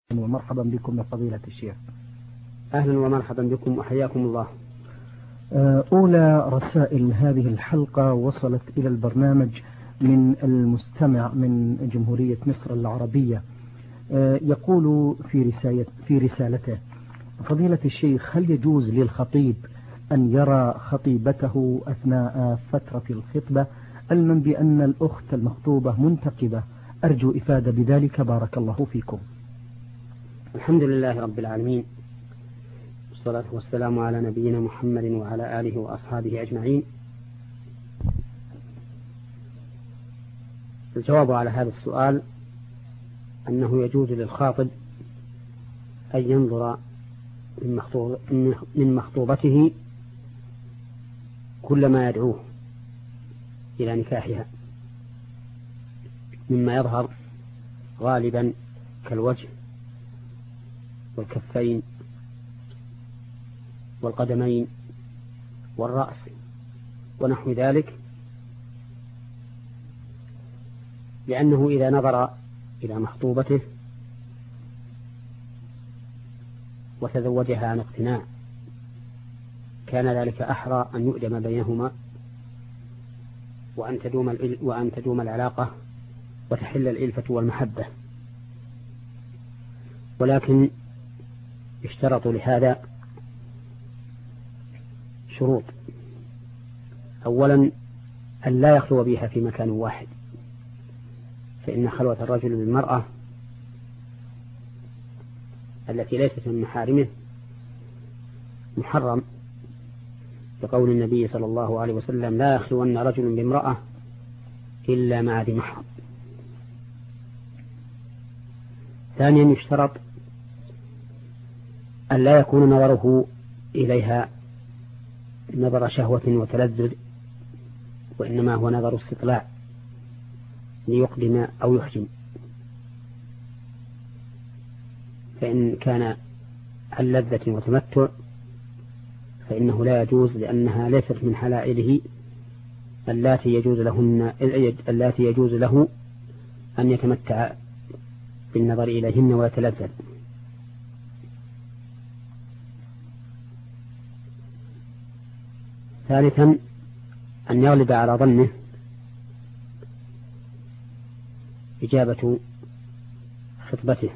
ومرحبا بكم يا فضيلة الشيخ. أهلا ومرحبا بكم وحياكم الله. أولى رسائل هذه الحلقة وصلت إلى البرنامج من المستمع من جمهورية مصر العربية. يقول في رسالته: فضيلة الشيخ، هل يجوز للخطيب أن يرى خطيبته أثناء فترة الخطبة علما بأن الأخت المخطوبة منتقبة؟ أرجو إفادة بذلك، بارك الله فيكم. الحمد لله رب العالمين، والصلاة والسلام على نبينا محمد وعلى آله وأصحابه أجمعين. الجواب على هذا السؤال أنه يجوز للخاطب أن ينظر من مخطوبته كل ما يدعوه إلى نكاحها مما يظهر غالبا كالوجه والكفين والقدمين والرأس ونحو ذلك، لأنه إذا نظر إلى مخطوبته وتزوجها عن اقتناع كان ذلك أحرى أن يؤدم بينهما وأن تدوم العلاقة وتحل الإلفة والمحبة. ولكن اشترطوا لهذا شروط: أولا أن لا يخلو بها في مكان واحد، فإن خلوة الرجل بالمرأة التي ليست من محارمه محرم، بقول النبي صلى الله عليه وسلم: لا يخلون رجل بامرأة إلا مع ذي محرم. ثانيا يشترط أن لا يكون نظره إليها نظر شهوة وتلذذ، وإنما هو نظر استطلاع ليقدم أو يحجم. فإن كان عن لذة وتمتع فإنه لا يجوز، لأنها ليست من حلائله اللاتي يجوز له أن يتمتع بالنظر إليهن ويتلذذ. ثالثا أن يغلب على ظنه إجابة خطبته،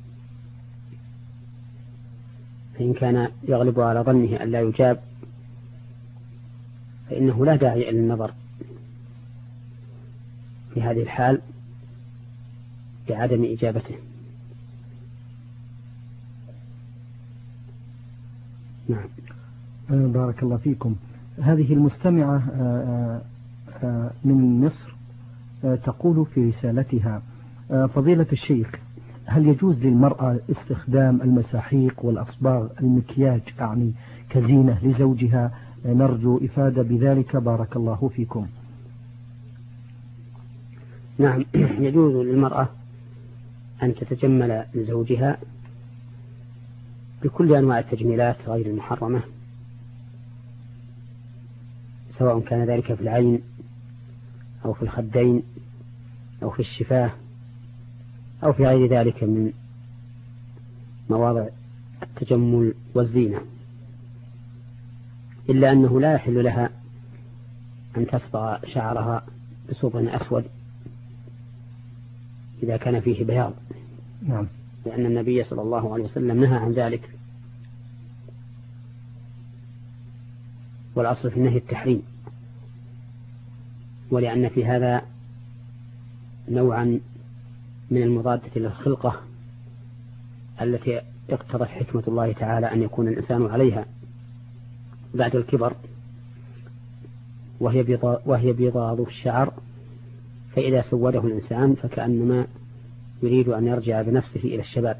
فإن كان يغلب على ظنه أن لا يجاب فإنه لا داعي إلى النظر في هذه الحال بعدم إجابته. نعم. بارك الله فيكم. هذه المستمعة من مصر تقول في رسالتها: فضيلة الشيخ، هل يجوز للمرأة استخدام المساحيق والأصباغ المكياج كزينة لزوجها؟ نرجو إفادة بذلك، بارك الله فيكم. نعم، يجوز للمرأة أن تتجمل لزوجها بكل أنواع التجميلات غير المحرمة، سواء كان ذلك في العين أو في الخدين أو في الشفاه أو في غير ذلك من مواضع التجمل والزينة، إلا أنه لا يحل لها أن تصبغ شعرها بصبغ أسود إذا كان فيه بياض. نعم. لأن النبي صلى الله عليه وسلم نهى عن ذلك، والأصل في النهي التحريم، ولأن في هذا نوعا من المضادة للخلقة التي اقتضت حكمة الله تعالى أن يكون الإنسان عليها بعد الكبر، وهي بيضاض الشعر، فإذا سوده الإنسان فكأنما يريد أن يرجع بنفسه إلى الشباب.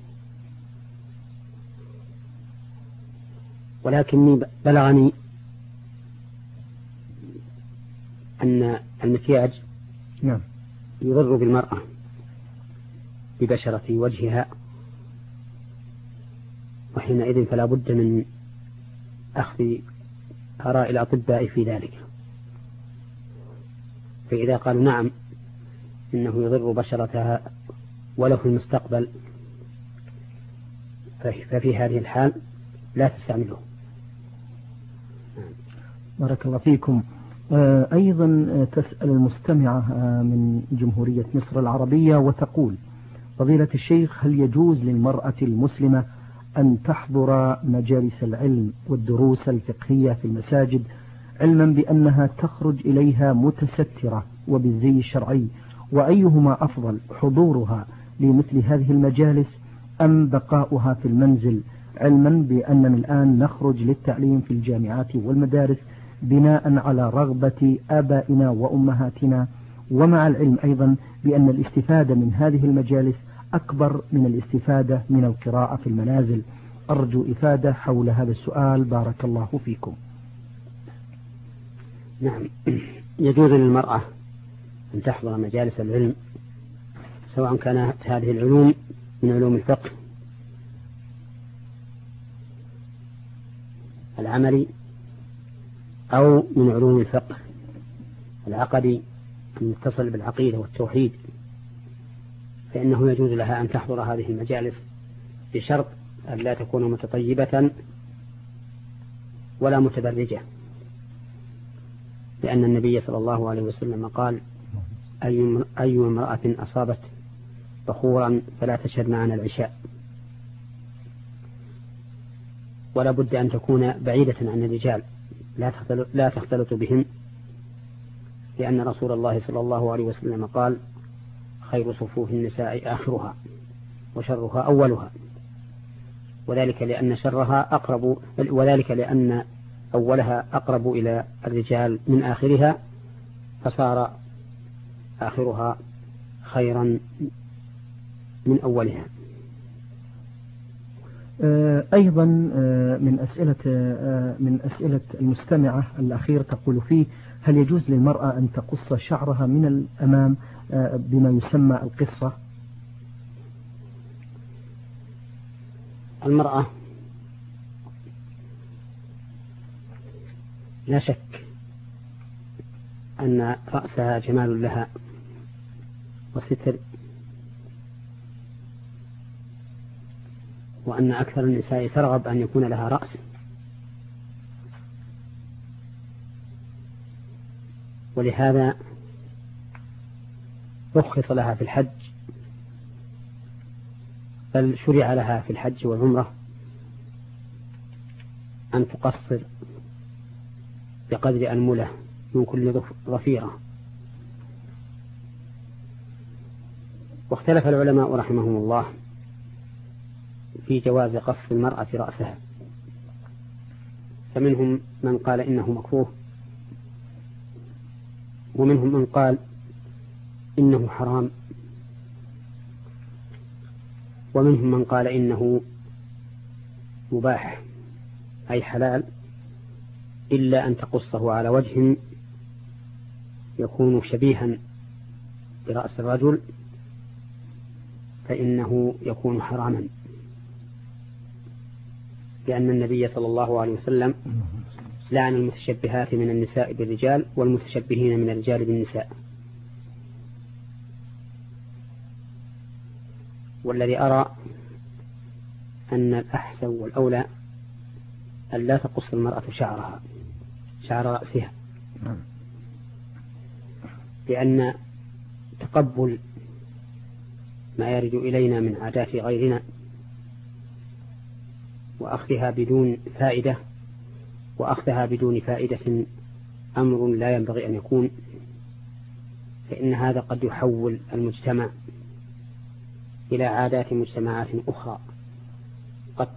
ولكني بلغني أن المكياج نعم يضر بالمرأة ببشرة وجهها، وحينئذ فلا بد من أخذ آراء الأطباء في ذلك. فإذا قالوا نعم إنه يضر بشرتها وله في المستقبل ففي هذه الحال لا تستعمله. بارك الله فيكم. أيضا تسأل المستمعة من جمهورية مصر العربية وتقول: فضيلة الشيخ، هل يجوز للمرأة المسلمة أن تحضر مجالس العلم والدروس الفقهية في المساجد، علما بأنها تخرج إليها متسترة وبالزي الشرعي؟ وأيهما أفضل، حضورها لمثل هذه المجالس أم بقاؤها في المنزل، علما بأننا الآن نخرج للتعليم في الجامعات والمدارس بناء على رغبة آبائنا وأمهاتنا، ومع العلم أيضا بأن الاستفادة من هذه المجالس أكبر من الاستفادة من القراءة في المنازل؟ أرجو إفادة حول هذا السؤال، بارك الله فيكم. نعم، يجوز للمرأة أن تحضر مجالس العلم، سواء كانت هذه العلوم من علوم الفقه العملي أو من علوم الفقه العقدي المتصل بالعقيدة والتوحيد، فإنه يجوز لها أن تحضر هذه المجالس بشرط أن لا تكون متطيبة ولا متبرجة، لأن النبي صلى الله عليه وسلم قال: أي امرأة أصابت بخورا فلا تشهد معنا العشاء. ولا بد أن تكون بعيدة عن الرجال، لا تختلط بهم، لأن رسول الله صلى الله عليه وسلم قال: خير صفوف النساء آخرها وشرها أولها، وذلك لأن أولها أقرب إلى الرجال من آخرها، فصار آخرها خيرا من أولها. أيضا من أسئلة المستمعة الأخير تقول فيه: هل يجوز للمرأة أن تقص شعرها من الأمام بما يسمى القصة؟ المرأة لا شك أن رأسها جمال لها وستر، وأن أكثر النساء ترغب أن يكون لها رأس، ولهذا رخص لها في الحج، بل شرع لها في الحج والعمرة أن تقصر بقدر أنملة من كل ضفيرة. واختلف العلماء رحمهم الله في جواز قص المرأة رأسها، فمنهم من قال إنه مكروه، ومنهم من قال إنه حرام، ومنهم من قال إنه مباح أي حلال، إلا أن تقصه على وجه يكون شبيها برأس الرجل فإنه يكون حراما، لأن النبي صلى الله عليه وسلم لعن المتشبهات من النساء بالرجال والمتشبهين من الرجال بالنساء. والذي أرى أن الأحسن والأولى أن لا تقص المرأة شعر رأسها، لأن تقبل ما يرد إلينا من عادات غيرنا وأخذها بدون فائدة أمر لا ينبغي أن يكون، فإن هذا قد يحول المجتمع إلى عادات مجتمعات أخرى قد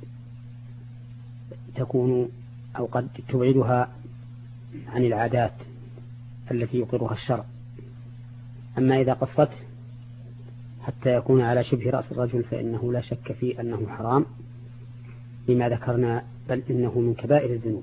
تكون أو قد تبعدها عن العادات التي يقرها الشرع. أما إذا قصته حتى يكون على شبه رأس الرجل فإنه لا شك فيه أنه حرام لما ذكرنا، بل إنه من كبائر الذنوب.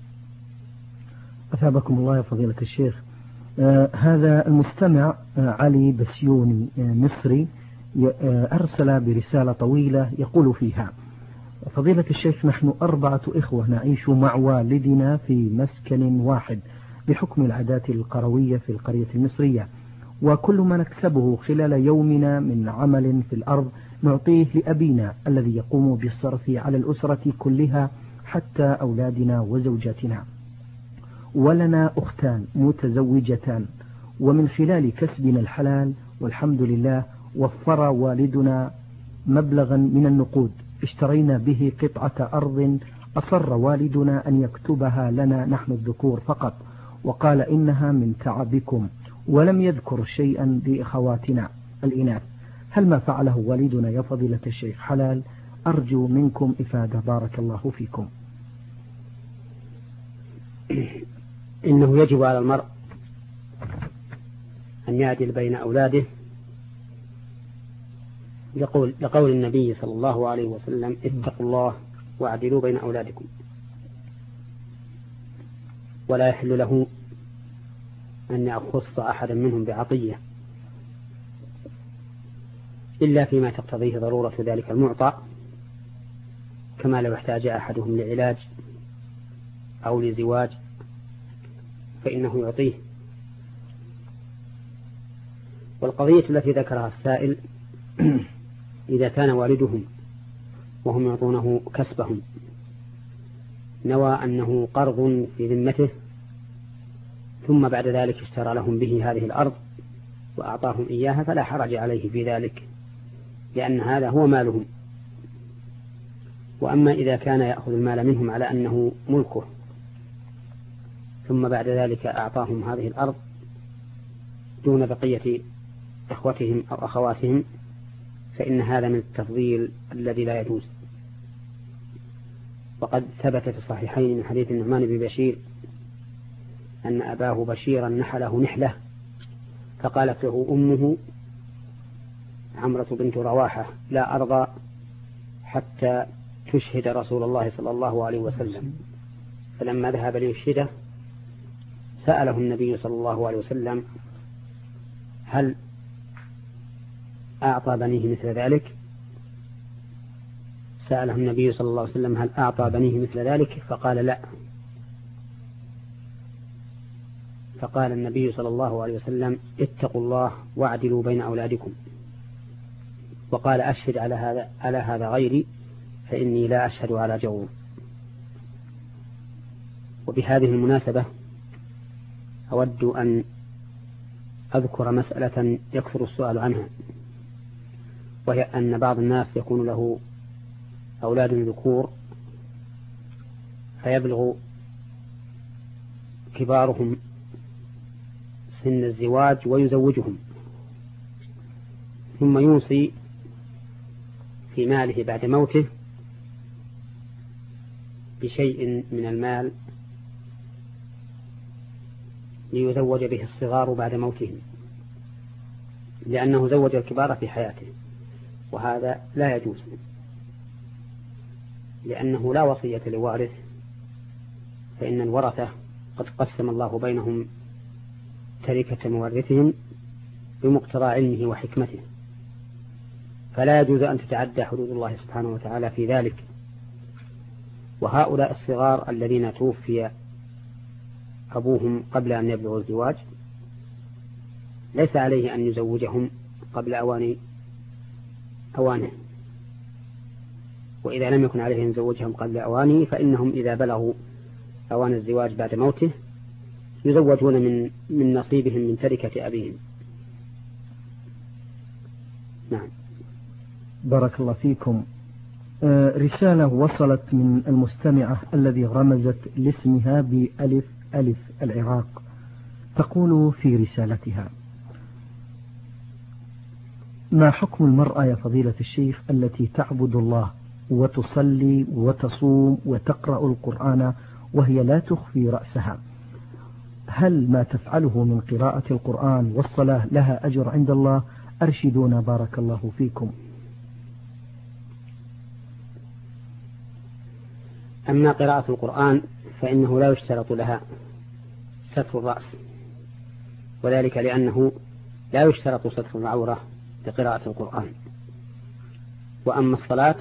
أثابكم الله يا فضيلة الشيخ. هذا المستمع علي بسيوني مصري أرسل برسالة طويلة يقول فيها: فضيلة الشيخ، نحن 4 إخوة نعيش مع والدنا في مسكن واحد بحكم العادات القروية في القرية المصرية، وكل ما نكسبه خلال يومنا من عمل في الأرض نعطيه لأبينا الذي يقوم بالصرف على الأسرة كلها حتى أولادنا وزوجاتنا. ولنا أختان متزوجتان، ومن خلال كسبنا الحلال والحمد لله وفر والدنا مبلغا من النقود اشترينا به قطعة أرض أصر والدنا أن يكتبها لنا نحن الذكور فقط، وقال إنها من تعبكم، ولم يذكر شيئا لإخواتنا الإناث. هل ما فعله والدنا يا فضيلة الشيخ حلال؟ أرجو منكم إفادة بارك الله فيكم. إنه يجب على المرء أن يعدل بين أولاده لقول النبي صلى الله عليه وسلم: اتقوا الله واعدلوا بين أولادكم. ولا يحل له أن يخص أحدا منهم بعطية إلا فيما تقتضيه ضرورة ذلك المعطى، كما لو احتاج أحدهم لعلاج أو لزواج فإنه يعطيه. والقضية التي ذكرها السائل إذا كان والدهم وهم يعطونه كسبهم نوى أنه قرض في ذمته ثم بعد ذلك اشترى لهم به هذه الأرض وأعطاهم إياها، فلا حرج عليه في ذلك، لأن هذا هو مالهم. وأما إذا كان يأخذ المال منهم على أنه ملكه ثم بعد ذلك أعطاهم هذه الأرض دون بقية إخوتهم أو أخواتهم، فإن هذا من التفضيل الذي لا يجوز. وقد ثبت في الصحيحين من حديث النعمان بن بشير أن أباه بشيرا نحله نحلة، فقالت له أمه عمرة بنت رواحة: لا أرضى حتى تشهد رسول الله صلى الله عليه وسلم. فلما ذهب ليشهده سأله النبي صلى الله عليه وسلم: هل أعطى بنيه مثل ذلك؟ سأله النبي صلى الله عليه وسلم: هل أعطى بنيه مثل ذلك؟ فقال: لا. فقال النبي صلى الله عليه وسلم: اتقوا الله واعدلوا بين أولادكم. وقال: أشهد على هذا غيري فإني لا أشهد على جور. وبهذه المناسبة أود أن أذكر مسألة يكثر السؤال عنها، وهي أن بعض الناس يكون له أولاد ذكور فيبلغ كبارهم سن الزواج ويزوجهم، ثم يوصي في ماله بعد موته بشيء من المال ليزوج به الصغار بعد موتهم، لأنه زوج الكبار في حياته، وهذا لا يجوز، لأنه لا وصية لوارث، فإن الورثة قد قسم الله بينهم تركة مورثهم بمقتضى علمه وحكمته، فلا يجوز أن تتعدى حدود الله سبحانه وتعالى في ذلك. وهؤلاء الصغار الذين توفي أبوهم قبل أن يبلغوا الزواج ليس عليه أن يزوجهم قبل أوانه، وإذا لم يكن عليه أن يزوجهم قبل أوانه فإنهم إذا بلغوا أوان الزواج بعد موته يزوجون من نصيبهم من تركة أبيهم. نعم. بارك الله فيكم. رسالة وصلت من المستمعة الذي رمزت لاسمها بألف ألف العراق، تقول في رسالتها: ما حكم المرأة يا فضيلة الشيخ التي تعبد الله وتصلي وتصوم وتقرأ القرآن وهي لا تخفي رأسها؟ هل ما تفعله من قراءة القرآن والصلاة لها أجر عند الله؟ أرشدونا بارك الله فيكم. أما قراءة القرآن فإنه لا يشترط لها ستر الرأس، وذلك لأنه لا يشترط ستر العورة لقراءة القرآن. وأما الصلاة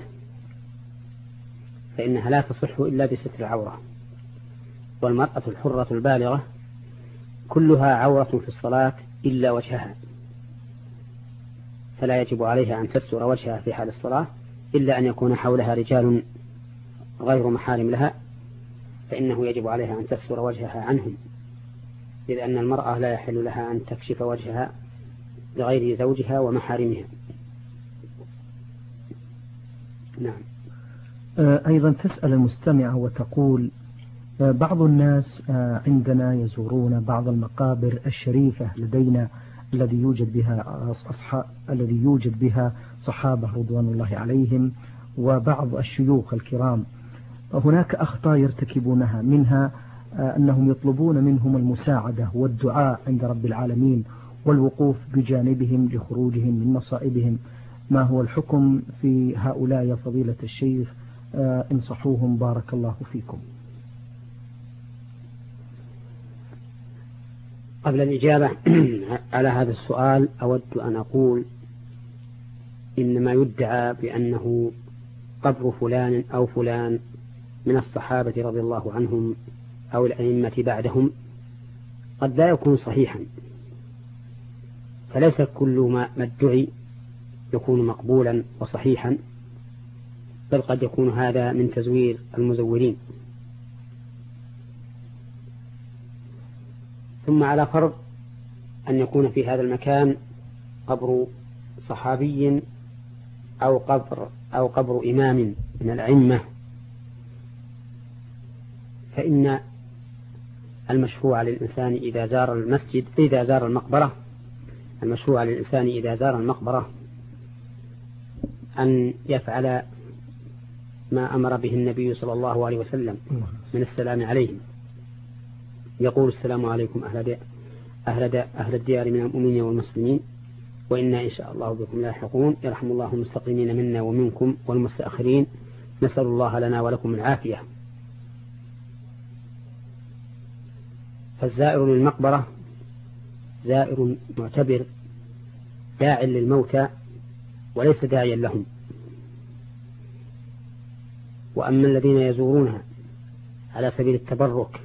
فإنها لا تصح إلا بستر العورة، والمرأة الحرة البالغة كلها عورة في الصلاة إلا وجهها، فلا يجب عليها أن تستر وجهها في حال الصلاة إلا أن يكون حولها رجال غير محارم لها، فإنه يجب عليها أن تستر وجهها عنهم، إذ أن المرأة لا يحل لها أن تكشف وجهها لغير زوجها ومحارمها. نعم. أيضا تسأل المستمعة وتقول: بعض الناس عندنا يزورون بعض المقابر الشريفة لدينا الذي يوجد بها صحابة رضوان الله عليهم وبعض الشيوخ الكرام. هناك أخطاء يرتكبونها، منها أنهم يطلبون منهم المساعدة والدعاء عند رب العالمين والوقوف بجانبهم لخروجهم من مصائبهم. ما هو الحكم في هؤلاء يا فضيلة الشيخ؟ انصحوهم بارك الله فيكم. قبل الإجابة على هذا السؤال أود أن أقول إنما يدعى بأنه قبر فلان أو فلان من الصحابة رضي الله عنهم أو الأئمة بعدهم قد لا يكون صحيحا، فليس كل ما ادعي يكون مقبولا وصحيحا، بل قد يكون هذا من تزوير المزورين. ثم على فرض أن يكون في هذا المكان قبر صحابي أو قبر إمام من الأئمة، فإن المشروع للإنسان إذا زار المقبرة المشروع للإنسان إذا زار المقبرة أن يفعل ما أمر به النبي صلى الله عليه وسلم من السلام عليهم، يقول: السلام عليكم أهل الديار من المؤمنين والمسلمين، وإنا إن شاء الله بكم لاحقون، يرحم الله المستقدمين منا ومنكم والمستأخرين، نسأل الله لنا ولكم العافية. فالزائر للمقبرة زائر معتبر داع للموتى وليس داعيا لهم. وأما الذين يزورونها على سبيل التبرك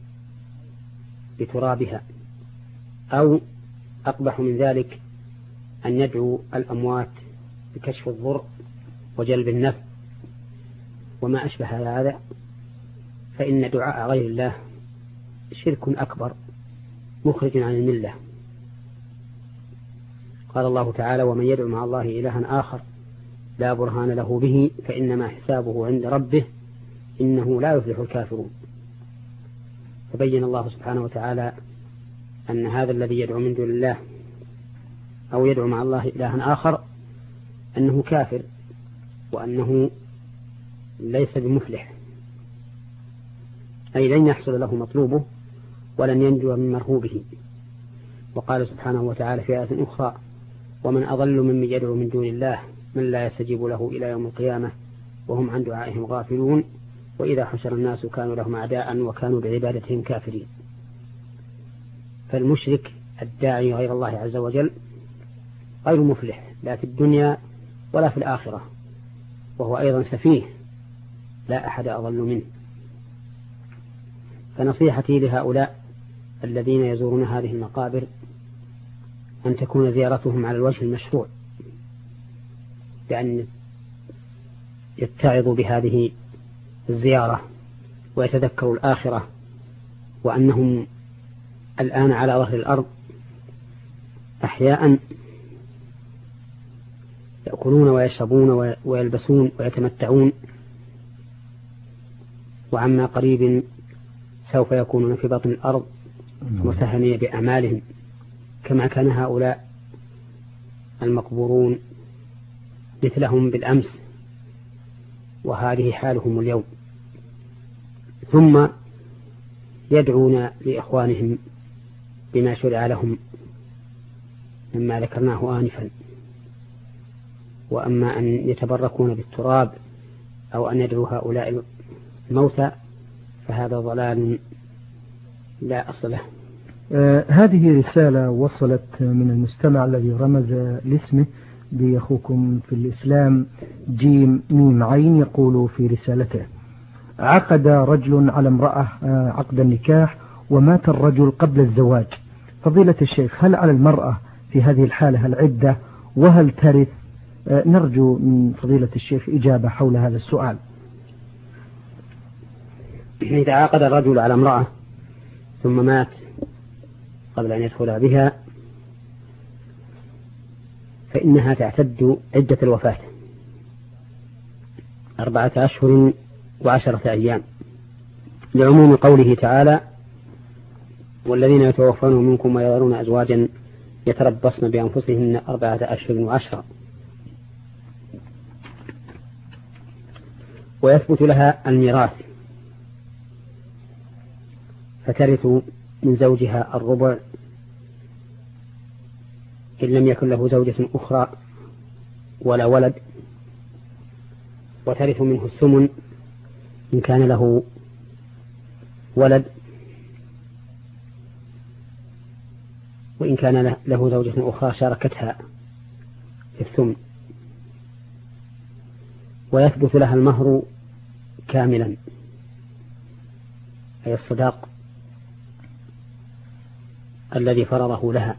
بترابها أو أقبح من ذلك أن يدعو الأموات بكشف الضر وجلب النفع وما أشبه هذا، فإن دعاء غير الله شرك أكبر مخرج عن الملة. قال الله تعالى: ومن يدعو مع الله إلها آخر لا برهان له به فإنما حسابه عند ربه إنه لا يفلح الكافرون. فبين الله سبحانه وتعالى أن هذا الذي يدعو من دون الله أو يدعو مع الله إلها آخر أنه كافر وأنه ليس بمفلح، أي لن يحصل له مطلوبه ولن ينجو من مرهوبه. وقال سبحانه وتعالى في آية أخرى: ومن أضل ممن يدعو من دون الله من لا يستجيب له إلى يوم القيامة وهم عن دعائهم غافلون وإذا حشر الناس كانوا لهم أعداء وكانوا بعبادتهم كافرين. فالمشرك الداعي غير الله عز وجل غير مفلح لا في الدنيا ولا في الآخرة، وهو أيضا سفيه لا أحد أضل منه. فنصيحتي لهؤلاء الذين يزورون هذه المقابر أن تكون زيارتهم على الوجه المشروع، بأن يتعظوا بهذه الزيارة ويتذكروا الآخرة، وأنهم الآن على ظهر الأرض أحياء يأكلون ويشربون ويلبسون ويتمتعون، وعما قريب سوف يكونون في بطن الأرض مرتهنين بأعمالهم كما كان هؤلاء المقبورون مثلهم بالأمس، وهذه حالهم اليوم. ثم يدعون لإخوانهم بما شرع لهم مما ذكرناه آنفا. وأما أن يتبركون بالتراب أو أن يدعوا هؤلاء الموتى فهذا ضلال لا أصل له. هذه رسالة وصلت من المستمع الذي رمز لاسمه بأخوكم في الإسلام جيم ميم عين، يقول في رسالته: عقد رجل على امرأة عقد النكاح ومات الرجل قبل الزواج. فضيلة الشيخ، هل على المرأة في هذه الحالة العدة وهل ترث؟ نرجو من فضيلة الشيخ إجابة حول هذا السؤال. إذا عقد الرجل على امرأة ثم مات قبل أن يدخل بها فإنها تعتد عدة الوفاة 4 أشهر و10 أيام، لعموم قوله تعالى: والذين يتوفون منكم ويذرون أزواجا يتربصن بأنفسهن 4 أشهر و10. ويثبت لها الميراث، فترث من زوجها الربع إن لم يكن له زوجة أخرى ولا ولد، وترث منه الثمن إن كان له ولد، وإن كان له زوجة أخرى شاركتها في الثمن. ويثبت لها المهر كاملا، أي الصداق الذي فرضه لها،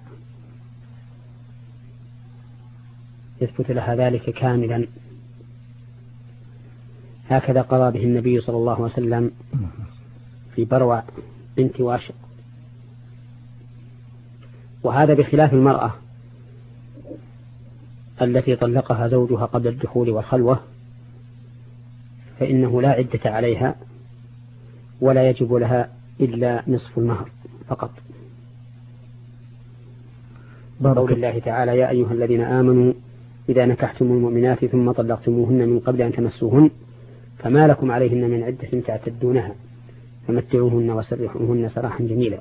يثبت لها ذلك كاملا. هكذا قضى به النبي صلى الله عليه وسلم في بروع بنت واشق. وهذا بخلاف المرأة التي طلقها زوجها قبل الدخول والخلوة، فإنه لا عدة عليها ولا يجب لها إلا نصف المهر فقط. قول الله تعالى: يا أيها الذين آمنوا إذا نكحتم المؤمنات ثم طلقتموهن من قبل أن تمسوهن فما لكم عليهن من عدة تعتدونها فمتعوهن وسرحوهن سراحا جميلا.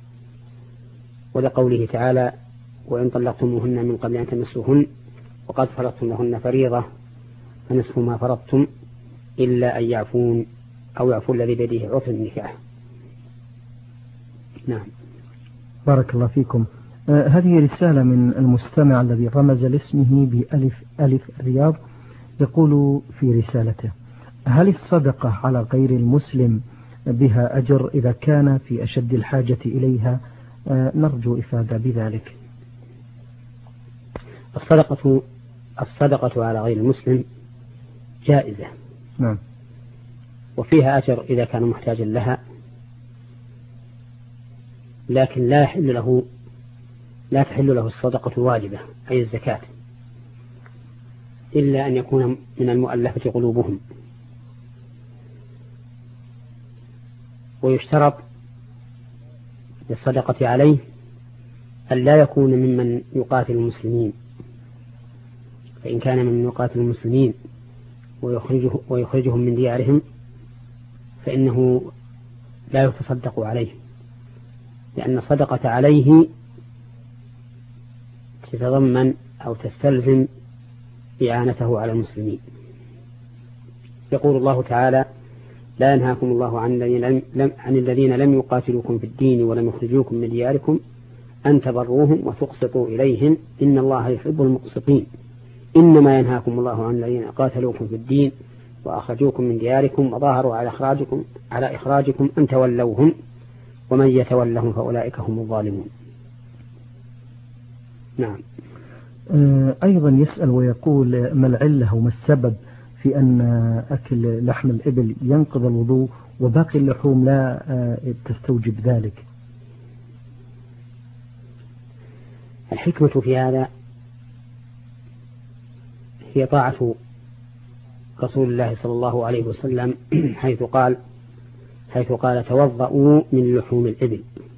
ولقوله تعالى: وإن طلقتموهن من قبل أن تمسوهن وقد فرضتم لهن فريضة فنصف ما فرضتم إلا أن يعفون أو يعفو الذي بيده عقد النكاح. نعم. بارك الله فيكم. هذه رسالة من المستمع الذي رمز لاسمه بألف الرياض، يقول في رسالته: هل الصدقة على غير المسلم بها أجر إذا كان في أشد الحاجة إليها؟ نرجو إفادة بذلك. الصدقة على غير المسلم جائزة، نعم، وفيها أجر إذا كان محتاجا لها، لكن لا تحل له الصدقة الواجبة أي الزكاة إلا أن يكون من المؤلفة قلوبهم. ويشترط للصدقة عليه أن لا يكون ممن يقاتل المسلمين، فإن كان ممن يقاتل المسلمين ويخرجهم من ديارهم فإنه لا يتصدق عليه، لأن الصدقة عليه تتضمن أو تستلزم إعانته على المسلمين. يقول الله تعالى: لا ينهاكم الله عن الذين لم يقاتلوكم في الدين ولم يخرجوكم من دياركم أن تبروهم وتقسطوا إليهم إن الله يحب المقسطين إنما ينهاكم الله عن الذين قاتلوكم في الدين وأخرجوكم من دياركم وظاهروا على إخراجكم أن تولوهم ومن يتولهم فأولئك هم الظالمون. نعم. أيضا يسأل ويقول: ما العلة وما السبب في أن أكل لحم الإبل ينقض الوضوء وباقي اللحوم لا تستوجب ذلك؟ الحكمة في هذا هي طاعة رسول الله صلى الله عليه وسلم حيث قال: توضؤوا من لحوم الإبل.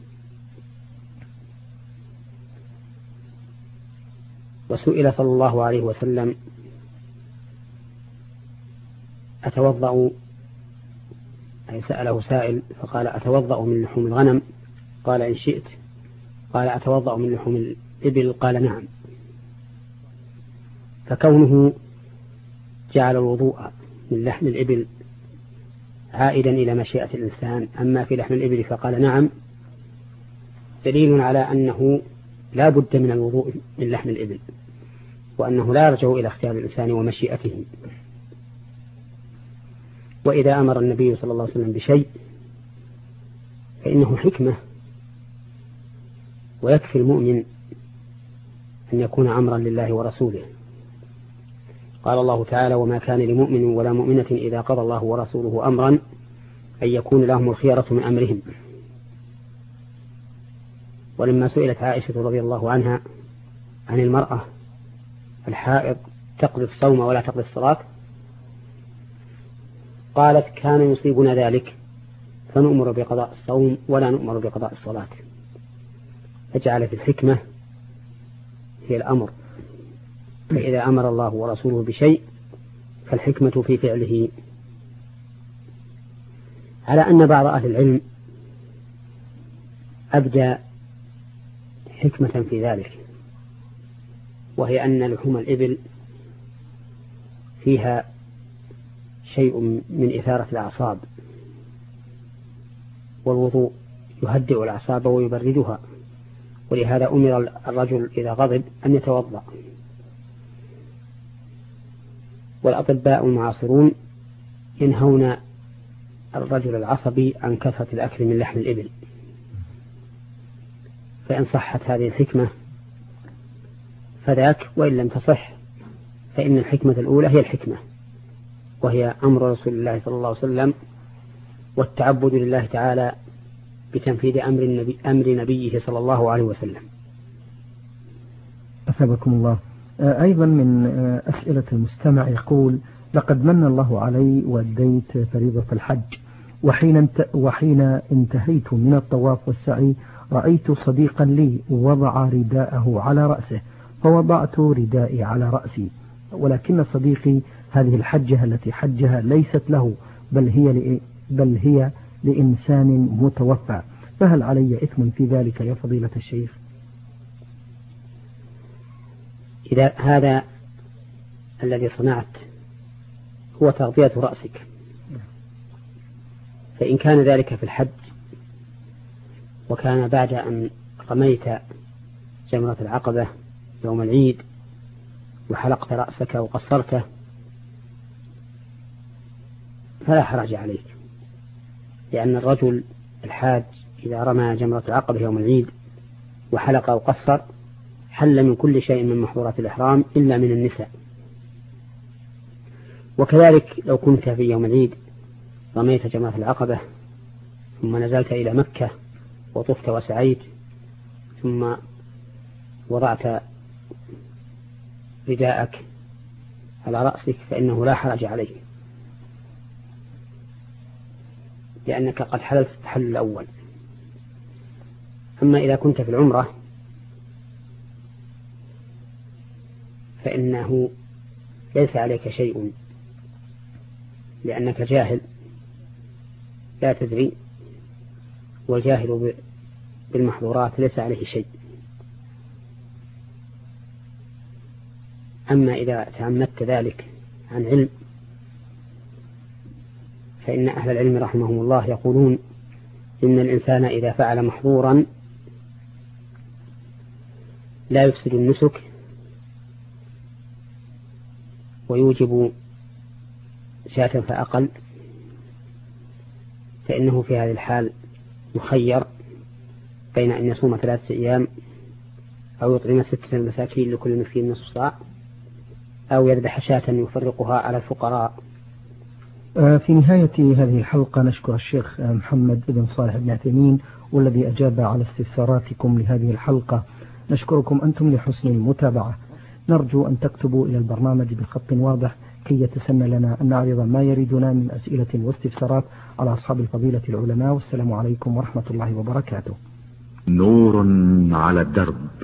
وسئل صلى الله عليه وسلم: أتوضأ؟ أي سأله سائل فقال: أتوضأ من لحوم الغنم؟ قال: إن شئت. قال: أتوضأ من لحوم الإبل؟ قال: نعم. فكونه جعل الوضوء من لحم الإبل عائدا إلى مشيئة الإنسان، أما في لحم الإبل فقال نعم، دليل على أنه لا بد من الوضوء من لحم الإبل، وأنه لا يرجع إلى اختيار الإنسان ومشيئته. وإذا أمر النبي صلى الله عليه وسلم بشيء فإنه حكمة، ويكفي المؤمن أن يكون أمرا لله ورسوله. قال الله تعالى: وما كان لمؤمن ولا مؤمنة إذا قضى الله ورسوله أمرا أن يكون لهم الخيرة من أمرهم. ولما سئلت عائشة رضي الله عنها عن المرأة الحائض تقضي الصوم ولا تقضي الصلاة، قالت: كان يصيبنا ذلك فنؤمر بقضاء الصوم ولا نؤمر بقضاء الصلاة. فجعلت الحكمة هي الأمر، فإذا أمر الله ورسوله بشيء فالحكمة في فعله. على أن بعض أهل العلم أبدى حكمة في ذلك، وهي أن لحوم الإبل فيها شيء من إثارة الأعصاب، والوضوء يهدئ الأعصاب ويبردها، ولهذا أمر الرجل إذا غضب أن يتوضأ. والأطباء المعاصرون ينهون الرجل العصبي عن كثرة الأكل من لحم الإبل. فإن صحت هذه الحكمة فذاك، وإن لم تصح فإن الحكمة الأولى هي الحكمة، وهي أمر رسول الله صلى الله عليه وسلم والتعبد لله تعالى بتنفيذ أمر نبيه صلى الله عليه وسلم. أثابكم الله. أيضا من أسئلة المستمع يقول: لقد من الله علي وأديت فريضة الحج، وحين انتهيت من الطواف والسعي رأيت صديقا لي وضع رداءه على رأسه، فوضعت ردائي على رأسي، ولكن صديقي هذه الحجة التي حجها ليست له بل هي لإنسان متوفى، فهل علي إثم في ذلك يا فضيلة الشيخ؟ إذا هذا الذي صنعت هو تغطية رأسك، فإن كان ذلك في الحج وكان بعد أن رميت جمرة العقبة يوم العيد وحلقت رأسك وقصرته فلا حرج عليك، لأن الرجل الحاج إذا رمى جمرة العقبة يوم العيد وحلق وقصر حل من كل شيء من محظورات الإحرام إلا من النساء. وكذلك لو كنت في يوم العيد رميت جمرة العقبة ثم نزلت إلى مكة وطفت وسعيت ثم وضعت رداءك على رأسك فإنه لا حرج عليه، لأنك قد حللت التحلل الأول. أما إذا كنت في العمرة فإنه ليس عليك شيء، لأنك جاهل لا تدري، والجاهل بالمحظورات ليس عليه شيء. أما إذا تعمدت ذلك عن علم فإن أهل العلم رحمهم الله يقولون إن الإنسان إذا فعل محظورا لا يفسد النسك ويوجب شاة فأقل، فإنه في هذه الحال مخير بين أن يصوم 3 أيام أو يطعم 6 مساكين لكل مسكين نصف صاع أو يذبح شاة يفرقها على الفقراء. في نهاية هذه الحلقة نشكر الشيخ محمد بن صالح بن عثيمين والذي أجاب على استفساراتكم لهذه الحلقة. نشكركم أنتم لحسن المتابعة. نرجو أن تكتبوا إلى البرنامج بخط واضح كي يتسنى لنا أن نعرض ما يريدنا من أسئلة واستفسارات على أصحاب الفضيلة العلماء. والسلام عليكم ورحمة الله وبركاته. نور على الدرب.